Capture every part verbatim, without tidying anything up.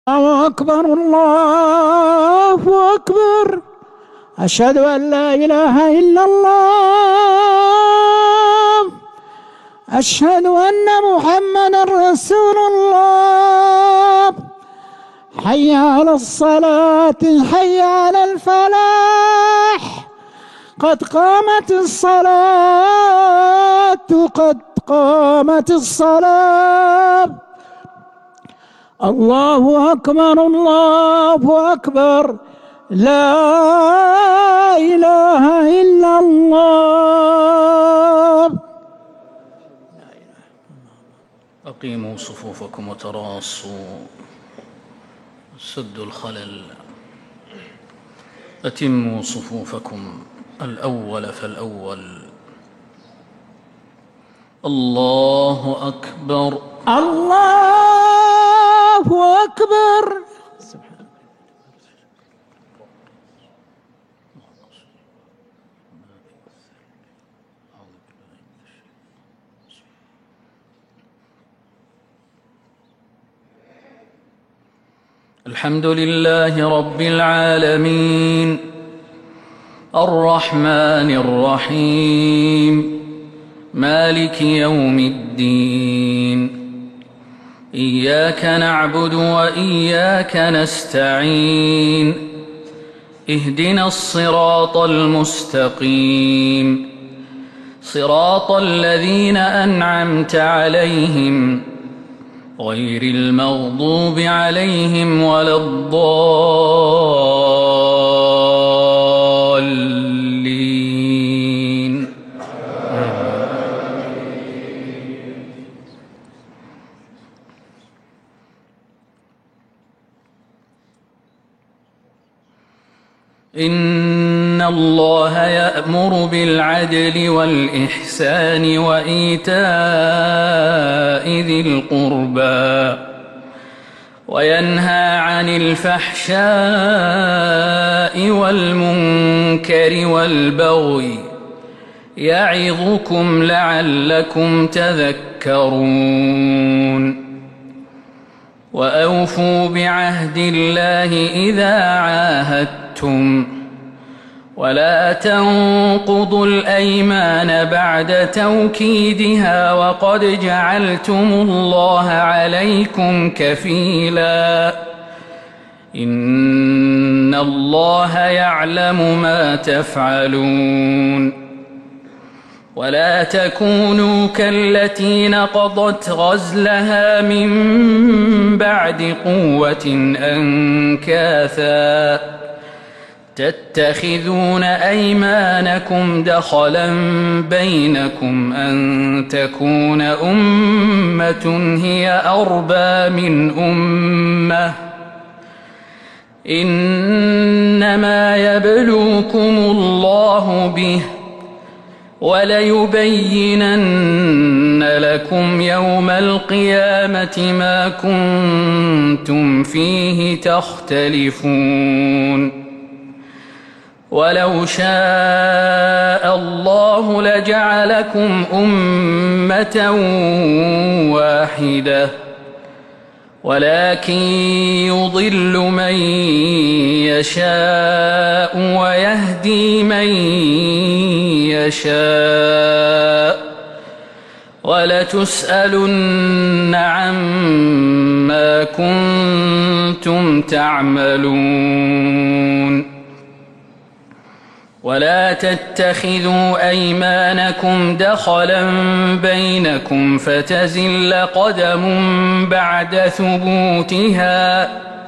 الله أكبر الله أكبر. أشهد أن لا إله إلا الله. أشهد أن محمدا رسول الله. حي على الصلاة حي على الفلاح. قد قامت الصلاة قد قامت الصلاة. الله أكبر الله أكبر. لا إله إلا الله. أقيموا صفوفكم وتراصوا، سدوا الخلل، أتموا صفوفكم، الأول فالأول. الله أكبر الله أكبر. الحمد لله رب العالمين، الرحمن الرحيم، مالك يوم الدين. إياك نعبد وإياك نستعين، اهدنا الصراط المستقيم، صراط الذين أنعمت عليهم غير المغضوب عليهم ولا الضالين. إن الله يأمر بالعدل والإحسان وإيتاء ذي القربى وينهى عن الفحشاء والمنكر والبغي، يعظكم لعلكم تذكرون. وأوفوا بعهد الله إذا عاهدتم، ولا تنقضوا الأيمان بعد توكيدها وقد جعلتم الله عليكم كفيلا، إن الله يعلم ما تفعلون. ولا تكونوا كالتي نقضت غزلها من بعد قوة أنكاثا، تتخذون أيمانكم دخلا بينكم أن تكون أمة هي أربى من أمة، إنما يبلوكم الله به وليبينن لكم يوم القيامة ما كنتم فيه تختلفون. ولو شاء الله لجعلكم أمة واحدة، ولكن يضل من يشاء ويهدي من يشاء، ولتسألن عما كنتم تعملون. ولا تتخذوا أيمانكم دخلا بينكم فتزل قدم بعد ثبوتها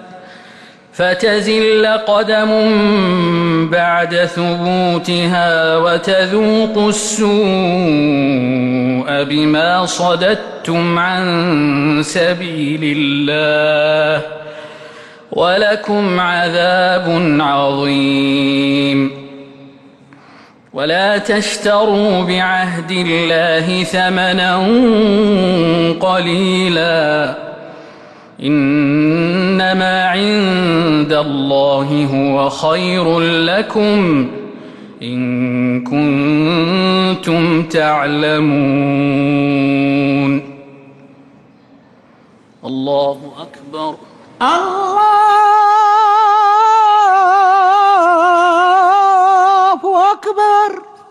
فتزل قدم بعد ثبوتها وتذوقوا السوء بما صددتم عن سبيل الله، ولكم عذاب عظيم. ولا تشتروا بعهد الله ثمنا قليلا، إنما عند الله هو خير لكم إن كنتم تعلمون. الله أكبر الله أكبر.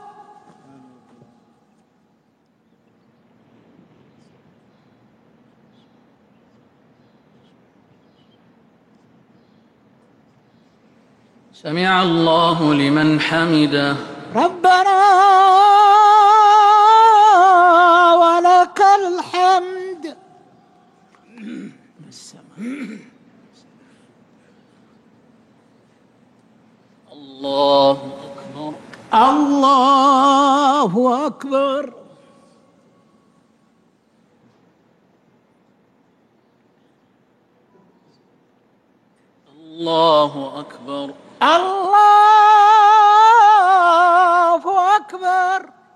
سمع الله لمن حمده. ربنا ولك الحمد. الله أكبر. الله أكبر. الله أكبر. الله أكبر.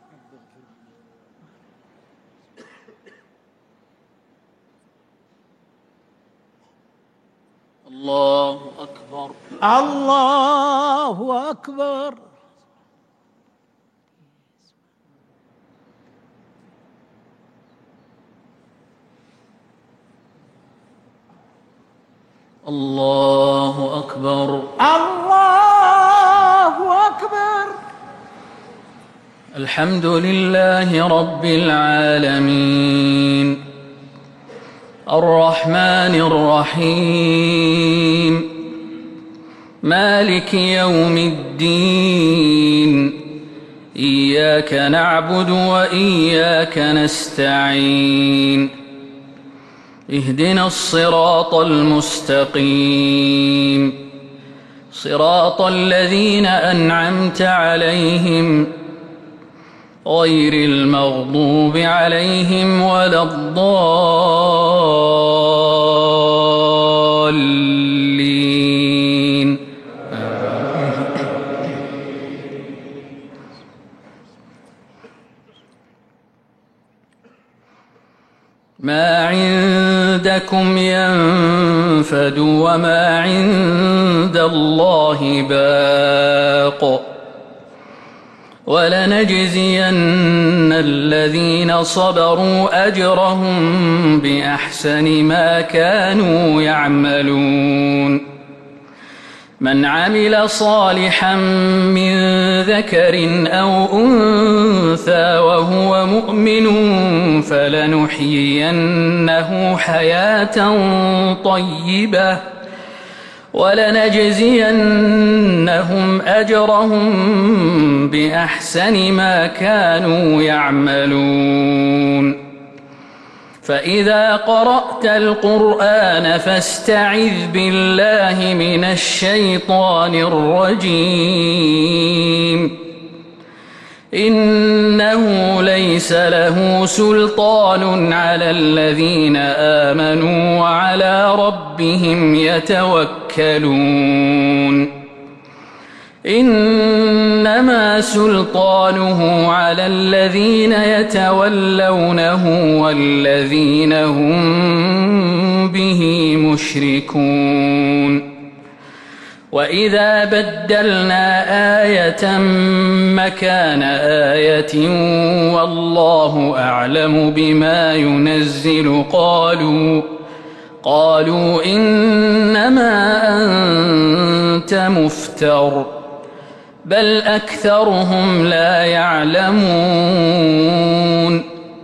الله أكبر. الله أكبر. الله أكبر. الله أكبر. الحمد لله رب العالمين الرحمن الرحيم مالك يوم الدين إياك نعبد وإياك نستعين اهدنا الصراط المستقيم صراط الذين أنعمت عليهم غير المغضوب عليهم ولا الضالين. ما عندكم ينفد وما عند الله باق ولنجزين الذين صبروا أجرهم بأحسن ما كانوا يعملون. من عمل صالحا من ذكر أو أنثى وهو مؤمن فلنحيينه حياة طيبة ولنجزينهم أجرهم بأحسن ما كانوا يعملون. فإذا قرأت القرآن فاستعذ بالله من الشيطان الرجيم إنه ليس له سلطان على الذين آمنوا وعلى ربهم يتوكلون. إنما سلطانه على الذين يتولونه والذين هم به مشركون. وإذا بدلنا آية مكان آية والله أعلم بما ينزل قالوا قالوا إنما أنت مفتر بل أكثرهم لا يعلمون.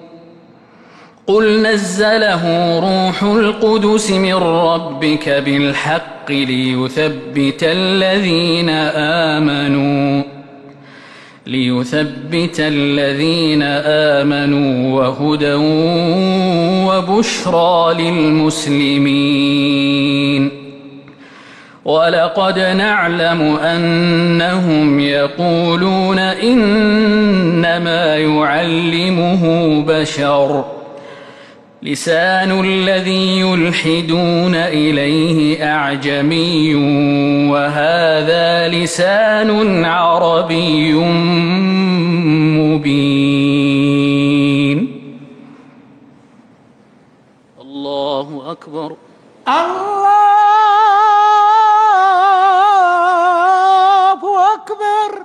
قل نزله روح القدس من ربك بالحق ليثبت الذين آمنوا ليثبت الذين آمنوا وهدى وبشرى للمسلمين. ولقد نعلم أنهم يقولون إنما يعلمه بشر لسان الذي يلحدون إليه أعجمي وهذا لسان عربي مبين. الله أكبر. الله أكبر.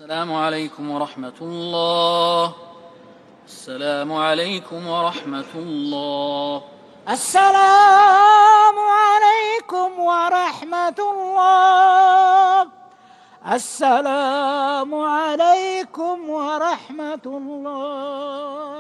السلام عليكم ورحمة الله. السلام عليكم ورحمة الله. السلام عليكم ورحمة الله. السلام عليكم ورحمة الله.